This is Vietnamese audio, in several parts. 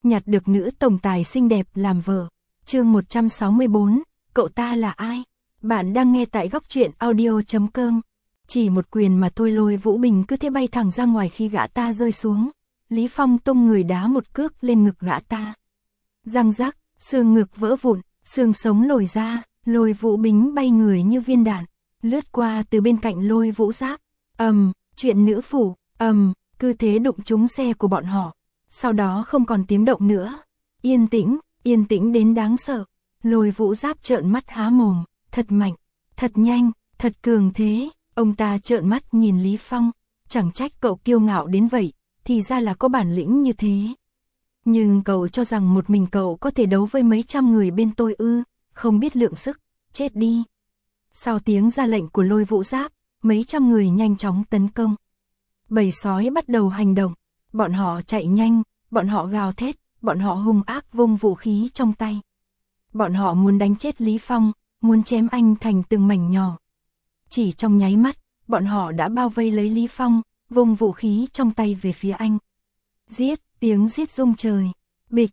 nhặt được nữ tổng tài xinh đẹp làm vợ. Chương 164, cậu ta là ai? Bạn đang nghe tại góc truyện audio.com. Chỉ một quyền mà thôi Lôi Vũ Bình cứ thế bay thẳng ra ngoài khi gã ta rơi xuống. Lý Phong tung người đá một cước lên ngực gã ta. Răng rắc, xương ngực vỡ vụn, xương sống lồi ra, Lôi Vũ Bình bay người như viên đạn, lướt qua từ bên cạnh Lôi Vũ Giáp. Chuyện nữ phủ, cứ thế đụng trúng xe của bọn họ. Sau đó không còn tiếng động nữa. Yên tĩnh đến đáng sợ. Lôi Vũ Giáp trợn mắt há mồm, thật mạnh, thật nhanh, thật cường thế. Ông ta trợn mắt nhìn Lý Phong, chẳng trách cậu kiêu ngạo đến vậy, thì ra là có bản lĩnh như thế. Nhưng cậu cho rằng một mình cậu có thể đấu với mấy trăm người bên tôi ư? Không biết lượng sức, chết đi. Sau tiếng ra lệnh của Lôi Vũ Giáp, mấy trăm người nhanh chóng tấn công. Bầy sói bắt đầu hành động, bọn họ chạy nhanh, bọn họ gào thét, bọn họ hung ác vung vũ khí trong tay. Bọn họ muốn đánh chết Lý Phong, muốn chém anh thành từng mảnh nhỏ. Chỉ trong nháy mắt, bọn họ đã bao vây lấy Lý Phong, vung vũ khí trong tay về phía anh. Giết, tiếng giết rung trời. Bịch,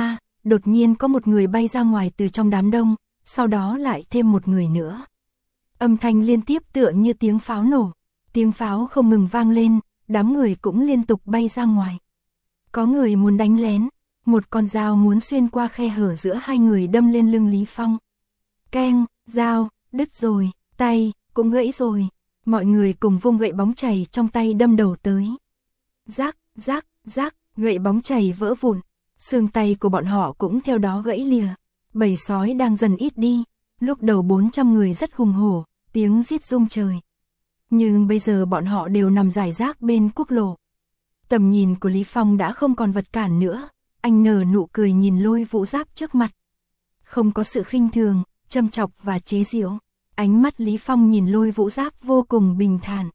đột nhiên có một người bay ra ngoài từ trong đám đông, sau đó lại thêm một người nữa. Âm thanh liên tiếp tựa như tiếng pháo nổ. Tiếng pháo không ngừng vang lên, đám người cũng liên tục bay ra ngoài. Có người muốn đánh lén, một con dao muốn xuyên qua khe hở giữa hai người đâm lên lưng Lý Phong. Keng, dao, đứt rồi, tay, cũng gãy rồi. Mọi người cùng vung gậy bóng chày trong tay đâm đầu tới. Rác, rác, rác, gậy bóng chày vỡ vụn, xương tay của bọn họ cũng theo đó gãy lìa. Bầy sói đang dần ít đi, lúc đầu 400 người rất hùng hổ, tiếng giết rung trời. Nhưng bây giờ bọn họ đều nằm rải rác bên quốc lộ. Tầm nhìn của Lý Phong đã không còn vật cản nữa, anh nở nụ cười nhìn Lôi Vũ Giáp trước mặt. Không có sự khinh thường, châm chọc và chế giễu. Ánh mắt Lý Phong nhìn Lôi Vũ Giáp vô cùng bình thản.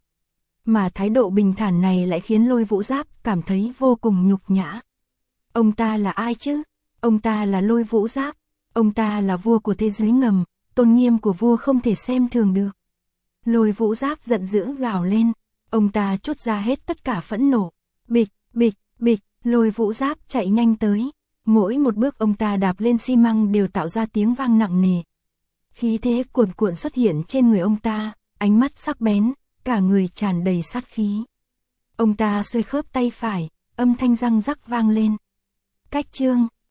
Mà thái độ bình thản này lại khiến Lôi Vũ Giáp cảm thấy vô cùng nhục nhã. Ông ta là ai chứ? Ông ta là Lôi Vũ Giáp. Ông ta là vua của thế giới ngầm, tôn nghiêm của vua không thể xem thường được. Lôi Vũ Giáp giận dữ gào lên, ông ta trút ra hết tất cả phẫn nộ. Bịch, bịch, bịch, Lôi Vũ Giáp chạy nhanh tới. Mỗi một bước ông ta đạp lên xi măng đều tạo ra tiếng vang nặng nề. Khí thế cuồn cuộn xuất hiện trên người ông ta, ánh mắt sắc bén, cả người tràn đầy sát khí. Ông ta xuôi khớp tay phải, âm thanh răng rắc vang lên. Cách chương